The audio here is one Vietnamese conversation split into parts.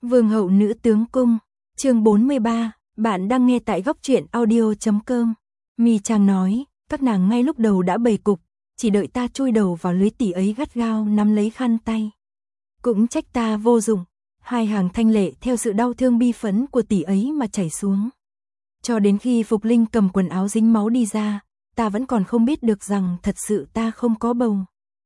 Vương hậu nữ tướng cung, chương 43, bạn đang nghe tại góc truyện audio.com. Mi Trang nói, các nàng ngay lúc đầu đã bày cục, chỉ đợi ta chui đầu vào lưới tỷ ấy gắt gao nắm lấy khăn tay. Cũng trách ta vô dụng, hai hàng thanh lệ theo sự đau thương bi phẫn của tỷ ấy mà chảy xuống. Cho đến khi Phục Linh cầm quần áo dính máu đi ra, ta vẫn còn không biết được rằng thật sự ta không có bầu.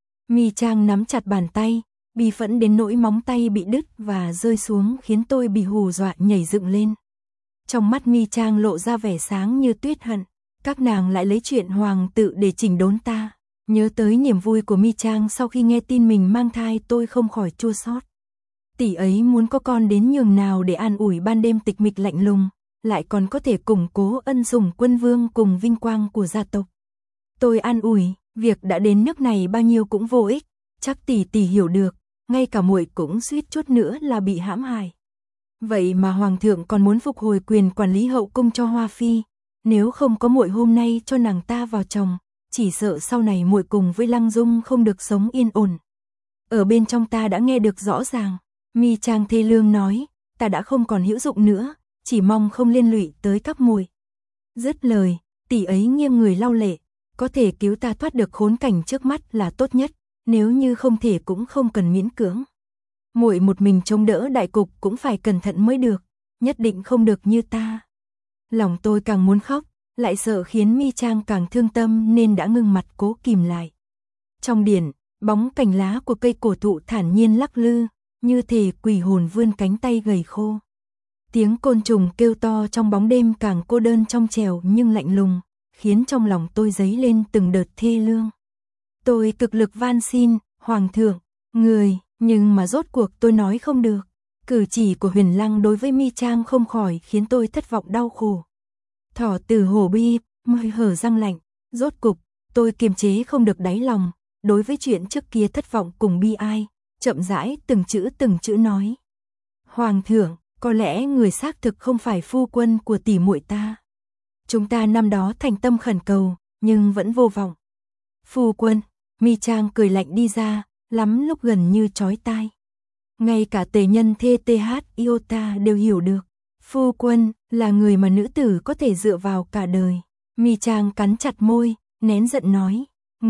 Mi Trang nắm chặt bàn tay, bi phẫn đến nỗi móng tay bị đứt và rơi xuống khiến tôi bị hù dọa nhảy dựng lên. Trong mắt Mi Trang lộ ra vẻ sáng như tuyết hận, các nàng lại lấy chuyện hoàng tự để chỉnh đốn ta. Nhớ tới niềm vui của Mi Trang sau khi nghe tin mình mang thai, tôi không khỏi chua xót. Tỷ ấy muốn có con đến nhường nào để an ủi ban đêm tịch mịch lạnh lùng, lại còn có thể củng cố ân sủng quân vương cùng vinh quang của gia tộc. Tôi an ủi, việc đã đến nước này bao nhiêu cũng vô ích, chắc tỷ hiểu được, ngay cả muội cũng suýt chút nữa là bị hãm hại. Vậy mà hoàng thượng còn muốn phục hồi quyền quản lý hậu cung cho Hoa phi, nếu không có muội hôm nay cho nàng ta vào chồng, chỉ sợ sau này muội cùng với Lăng Dung không được sống yên ổn. Ở bên trong ta đã nghe được rõ ràng, Mi Trang thê lương nói, ta đã không còn hữu dụng nữa, chỉ mong không liên lụy tới các muội. Dứt lời, tỷ ấy nghiêng người lau lệ, có thể cứu ta thoát được khốn cảnh trước mắt là tốt nhất, nếu như không thể cũng không cần miễn cưỡng. Muội một mình chống đỡ đại cục cũng phải cẩn thận mới được, nhất định không được như ta. Lòng tôi càng muốn khóc, lại sợ khiến Mi Trang càng thương tâm nên đã ngưng mặt cố kìm lại. Trong điện, bóng cành lá của cây cổ thụ thản nhiên lắc lư, như thể quỷ hồn vươn cánh tay gầy khô. Tiếng côn trùng kêu to trong bóng đêm càng cô đơn trong trẻo nhưng lạnh lùng, khiến trong lòng tôi dấy lên từng đợt thê lương. Tôi cực lực van xin, hoàng thượng, người, nhưng mà rốt cuộc tôi nói không được. Cử chỉ của Huyền Lăng đối với Mi Trang không khỏi khiến tôi thất vọng đau khổ. Thỏ tử hổ bi, môi hở răng lạnh, rốt cục, tôi kiềm chế không được đáy lòng, đối với chuyện trước kia thất vọng cùng bi ai, chậm rãi từng chữ nói. Hoàng thượng, có lẽ người xác thực không phải phu quân của tỷ muội ta. Chúng ta năm đó thành tâm khẩn cầu, nhưng vẫn vô vọng. Phu quân, Mi Trang cười lạnh đi ra, lắm lúc gần như chói tai. Ngay cả tề nhân thê TH Iota đều hiểu được. Phu quân là người mà nữ tử có thể dựa vào cả đời. Mi Trang cắn chặt môi, nén giận nói,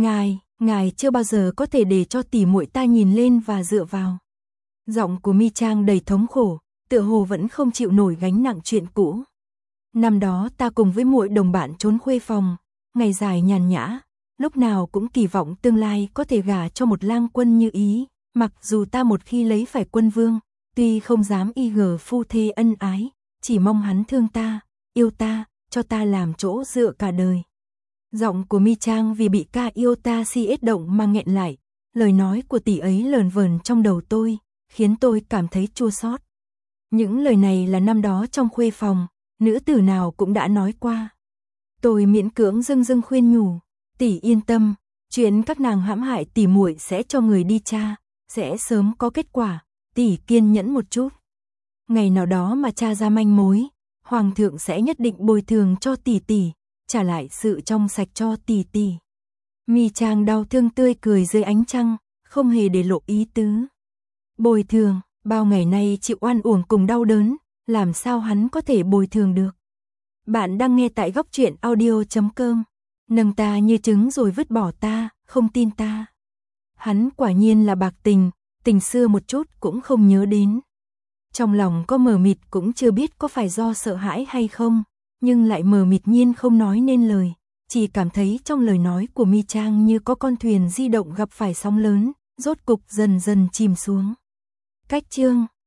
ngài chưa bao giờ có thể để cho tỷ muội ta nhìn lên và dựa vào. Giọng của Mi Trang đầy thống khổ, tựa hồ vẫn không chịu nổi gánh nặng chuyện cũ. Năm đó ta cùng với muội đồng bạn trốn khuê phòng, ngày dài nhàn nhã, lúc nào cũng kỳ vọng tương lai có thể gả cho một lang quân như ý, mặc dù ta một khi lấy phải quân vương, tuy không dám y gờ phu thê ân ái, chỉ mong hắn thương ta, yêu ta, cho ta làm chỗ dựa cả đời. Giọng của Mi Trang vì bị ca yêu ta si ết động mà nghẹn lại, lời nói của tỷ ấy lờn vờn trong đầu tôi, khiến tôi cảm thấy chua xót. Những lời này là năm đó trong khuê phòng, nữ tử nào cũng đã nói qua. Tôi miễn cưỡng dưng khuyên nhủ, tỷ yên tâm, chuyện các nàng hãm hại tỷ muội sẽ cho người đi tra, sẽ sớm có kết quả, tỷ kiên nhẫn một chút. Ngày nào đó mà tra ra manh mối, hoàng thượng sẽ nhất định bồi thường cho tỷ, trả lại sự trong sạch cho tỷ. Mi Trang đau thương tươi cười dưới ánh trăng, không hề để lộ ý tứ. Bồi thường, bao ngày nay chịu oan uổng cùng đau đớn, làm sao hắn có thể bồi thường được. Bạn đang nghe tại góc truyện audio.com. Nâng ta như trứng rồi vứt bỏ ta, không tin ta. Hắn quả nhiên là bạc tình xưa một chút cũng không nhớ đến. Trong lòng có mờ mịt cũng chưa biết có phải do sợ hãi hay không, nhưng lại mờ mịt nhiên không nói nên lời, chỉ cảm thấy trong lời nói của Mi Trang như có con thuyền di động gặp phải sóng lớn, rốt cục dần chìm xuống. Cách chương